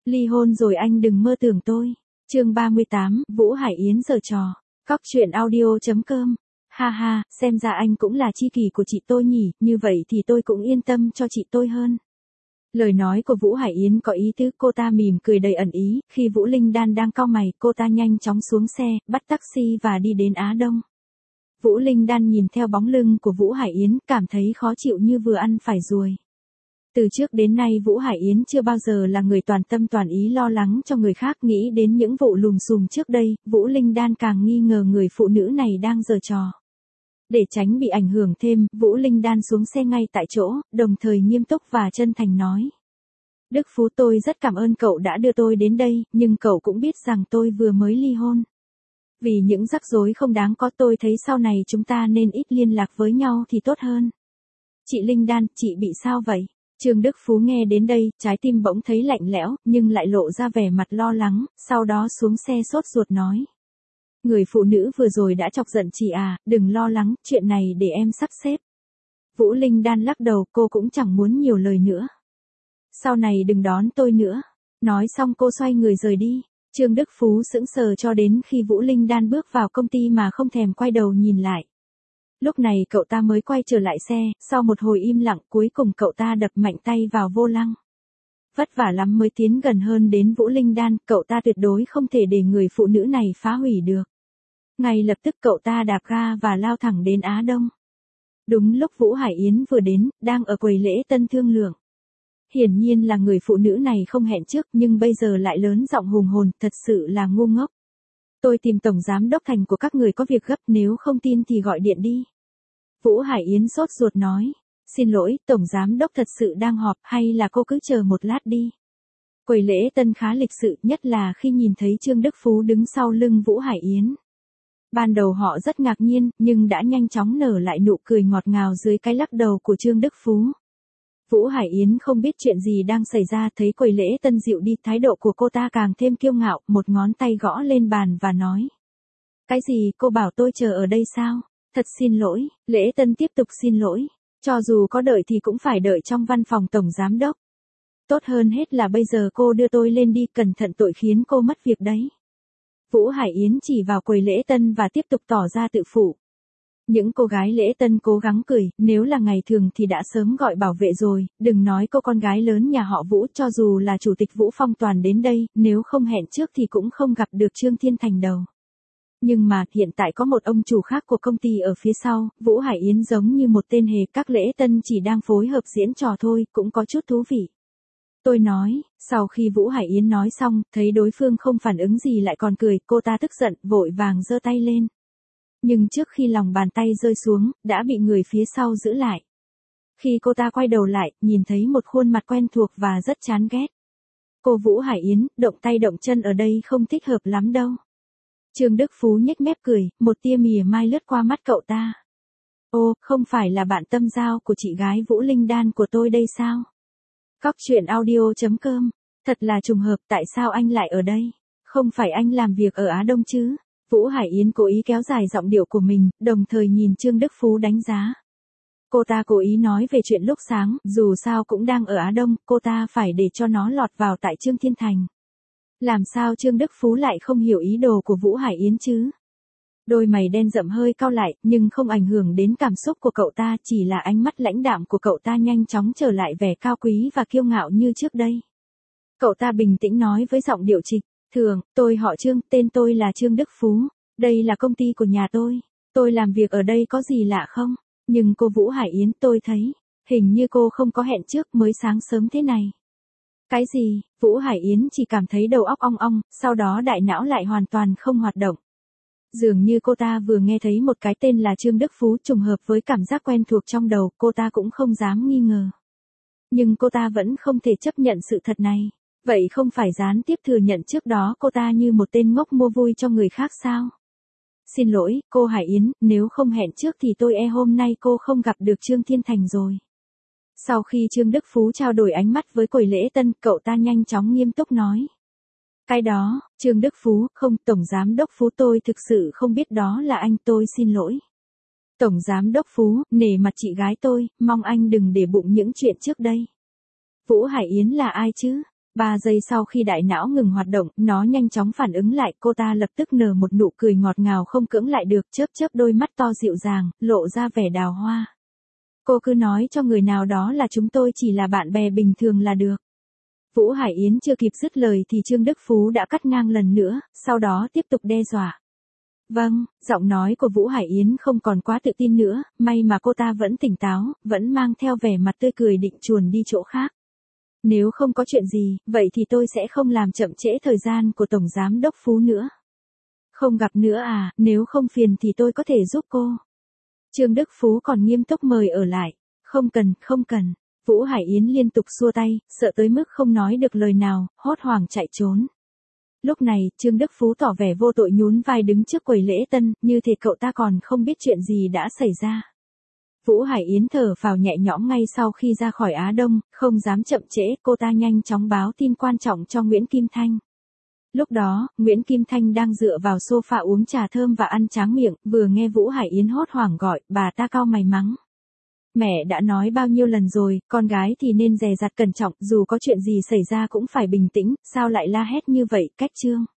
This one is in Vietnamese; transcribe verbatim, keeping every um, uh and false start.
Ly hôn rồi anh đừng mơ tưởng tôi. Chương ba mươi tám, Vũ Hải Yến giở trò. Cóc truyện audio chấm com. Ha ha, xem ra anh cũng là tri kỷ của chị tôi nhỉ, như vậy thì tôi cũng yên tâm cho chị tôi hơn. Lời nói của Vũ Hải Yến có ý tứ, cô ta mỉm cười đầy ẩn ý, khi Vũ Linh Đan đang cau mày, cô ta nhanh chóng xuống xe, bắt taxi và đi đến Á Đông. Vũ Linh Đan nhìn theo bóng lưng của Vũ Hải Yến, cảm thấy khó chịu như vừa ăn phải ruồi. Từ trước đến nay Vũ Hải Yến chưa bao giờ là người toàn tâm toàn ý lo lắng cho người khác, nghĩ đến những vụ lùm xùm trước đây, Vũ Linh Đan càng nghi ngờ người phụ nữ này đang giở trò. Để tránh bị ảnh hưởng thêm, Vũ Linh Đan xuống xe ngay tại chỗ, đồng thời nghiêm túc và chân thành nói. Đức Phú, tôi rất cảm ơn cậu đã đưa tôi đến đây, nhưng cậu cũng biết rằng tôi vừa mới ly hôn. Vì những rắc rối không đáng có, tôi thấy sau này chúng ta nên ít liên lạc với nhau thì tốt hơn. Chị Linh Đan, chị bị sao vậy? Trương Đức Phú nghe đến đây, trái tim bỗng thấy lạnh lẽo, nhưng lại lộ ra vẻ mặt lo lắng, sau đó xuống xe sốt ruột nói. Người phụ nữ vừa rồi đã chọc giận chị à, đừng lo lắng, chuyện này để em sắp xếp. Vũ Linh Đan lắc đầu, cô cũng chẳng muốn nhiều lời nữa. Sau này đừng đón tôi nữa. Nói xong cô xoay người rời đi. Trương Đức Phú sững sờ cho đến khi Vũ Linh Đan bước vào công ty mà không thèm quay đầu nhìn lại. Lúc này cậu ta mới quay trở lại xe, sau một hồi im lặng cuối cùng cậu ta đập mạnh tay vào vô lăng. Vất vả lắm mới tiến gần hơn đến Vũ Linh Đan, cậu ta tuyệt đối không thể để người phụ nữ này phá hủy được. Ngay lập tức cậu ta đạp ga và lao thẳng đến Á Đông. Đúng lúc Vũ Hải Yến vừa đến, đang ở quầy lễ tân thương lượng. Hiển nhiên là người phụ nữ này không hẹn trước nhưng bây giờ lại lớn giọng hùng hồn, thật sự là ngu ngốc. Tôi tìm tổng giám đốc Thành của các người có việc gấp, nếu không tin thì gọi điện đi. Vũ Hải Yến sốt ruột nói, xin lỗi, tổng giám đốc thật sự đang họp, hay là cô cứ chờ một lát đi. Quầy lễ tân khá lịch sự, nhất là khi nhìn thấy Trương Đức Phú đứng sau lưng Vũ Hải Yến. Ban đầu họ rất ngạc nhiên, nhưng đã nhanh chóng nở lại nụ cười ngọt ngào dưới cái lắc đầu của Trương Đức Phú. Vũ Hải Yến không biết chuyện gì đang xảy ra, thấy quầy lễ tân dịu đi, thái độ của cô ta càng thêm kiêu ngạo, một ngón tay gõ lên bàn và nói. Cái gì, cô bảo tôi chờ ở đây sao? Thật xin lỗi, lễ tân tiếp tục xin lỗi. Cho dù có đợi thì cũng phải đợi trong văn phòng tổng giám đốc. Tốt hơn hết là bây giờ cô đưa tôi lên đi, cẩn thận tội khiến cô mất việc đấy. Vũ Hải Yến chỉ vào quầy lễ tân và tiếp tục tỏ ra tự phụ. Những cô gái lễ tân cố gắng cười, nếu là ngày thường thì đã sớm gọi bảo vệ rồi, đừng nói cô con gái lớn nhà họ Vũ, cho dù là chủ tịch Vũ Phong Toàn đến đây, nếu không hẹn trước thì cũng không gặp được Trương Thiên Thành đâu. Nhưng mà, hiện tại có một ông chủ khác của công ty ở phía sau, Vũ Hải Yến giống như một tên hề, các lễ tân chỉ đang phối hợp diễn trò thôi, cũng có chút thú vị. Tôi nói, sau khi Vũ Hải Yến nói xong, thấy đối phương không phản ứng gì lại còn cười, cô ta tức giận, vội vàng giơ tay lên. Nhưng trước khi lòng bàn tay rơi xuống, đã bị người phía sau giữ lại. Khi cô ta quay đầu lại, nhìn thấy một khuôn mặt quen thuộc và rất chán ghét. Cô Vũ Hải Yến, động tay động chân ở đây không thích hợp lắm đâu. Trương Đức Phú nhếch mép cười, một tia mỉa mai lướt qua mắt cậu ta. Ô, không phải là bạn tâm giao của chị gái Vũ Linh Đan của tôi đây sao? Cóc truyện audio chấm com. Thật là trùng hợp, tại sao anh lại ở đây? Không phải anh làm việc ở Á Đông chứ? Vũ Hải Yến cố ý kéo dài giọng điệu của mình, đồng thời nhìn Trương Đức Phú đánh giá. Cô ta cố ý nói về chuyện lúc sáng, dù sao cũng đang ở Á Đông, cô ta phải để cho nó lọt vào tại Trương Thiên Thành. Làm sao Trương Đức Phú lại không hiểu ý đồ của Vũ Hải Yến chứ? Đôi mày đen rậm hơi cau lại, nhưng không ảnh hưởng đến cảm xúc của cậu ta, chỉ là ánh mắt lãnh đạm của cậu ta nhanh chóng trở lại vẻ cao quý và kiêu ngạo như trước đây. Cậu ta bình tĩnh nói với giọng điệu trịch, thường, tôi họ Trương, tên tôi là Trương Đức Phú, đây là công ty của nhà tôi, tôi làm việc ở đây có gì lạ không? Nhưng cô Vũ Hải Yến, tôi thấy, hình như cô không có hẹn trước mới sáng sớm thế này. Cái gì? Vũ Hải Yến chỉ cảm thấy đầu óc ong ong, sau đó đại não lại hoàn toàn không hoạt động. Dường như cô ta vừa nghe thấy một cái tên là Trương Đức Phú, trùng hợp với cảm giác quen thuộc trong đầu, cô ta cũng không dám nghi ngờ. Nhưng cô ta vẫn không thể chấp nhận sự thật này. Vậy không phải gián tiếp thừa nhận trước đó cô ta như một tên ngốc mua vui cho người khác sao? Xin lỗi, cô Hải Yến, nếu không hẹn trước thì tôi e hôm nay cô không gặp được Trương Thiên Thành rồi. Sau khi Trương Đức Phú trao đổi ánh mắt với quầy lễ tân, cậu ta nhanh chóng nghiêm túc nói. Cái đó, Trương Đức Phú, không, Tổng Giám Đốc Phú, tôi thực sự không biết đó là anh, tôi xin lỗi. Tổng Giám Đốc Phú, nể mặt chị gái tôi, mong anh đừng để bụng những chuyện trước đây. Vũ Hải Yến là ai chứ? Ba giây sau khi đại não ngừng hoạt động, nó nhanh chóng phản ứng lại, cô ta lập tức nở một nụ cười ngọt ngào không cưỡng lại được, chớp chớp đôi mắt to dịu dàng, lộ ra vẻ đào hoa. Cô cứ nói cho người nào đó là chúng tôi chỉ là bạn bè bình thường là được. Vũ Hải Yến chưa kịp dứt lời thì Trương Đức Phú đã cắt ngang lần nữa, sau đó tiếp tục đe dọa. Vâng, giọng nói của Vũ Hải Yến không còn quá tự tin nữa, may mà cô ta vẫn tỉnh táo, vẫn mang theo vẻ mặt tươi cười định chuồn đi chỗ khác. Nếu không có chuyện gì, vậy thì tôi sẽ không làm chậm trễ thời gian của Tổng Giám Đốc Phú nữa. Không gặp nữa à, nếu không phiền thì tôi có thể giúp cô. Trương Đức Phú còn nghiêm túc mời ở lại. Không cần, không cần. Vũ Hải Yến liên tục xua tay, sợ tới mức không nói được lời nào, hốt hoảng chạy trốn. Lúc này, Trương Đức Phú tỏ vẻ vô tội nhún vai đứng trước quầy lễ tân, như thể cậu ta còn không biết chuyện gì đã xảy ra. Vũ Hải Yến thở phào nhẹ nhõm ngay sau khi ra khỏi Á Đông, không dám chậm trễ, cô ta nhanh chóng báo tin quan trọng cho Nguyễn Kim Thanh. Lúc đó, Nguyễn Kim Thanh đang dựa vào sofa uống trà thơm và ăn tráng miệng, vừa nghe Vũ Hải Yến hốt hoảng gọi, bà ta cau mày mắng. Mẹ đã nói bao nhiêu lần rồi, con gái thì nên dè dặt cẩn trọng, dù có chuyện gì xảy ra cũng phải bình tĩnh, sao lại la hét như vậy, cách Trương.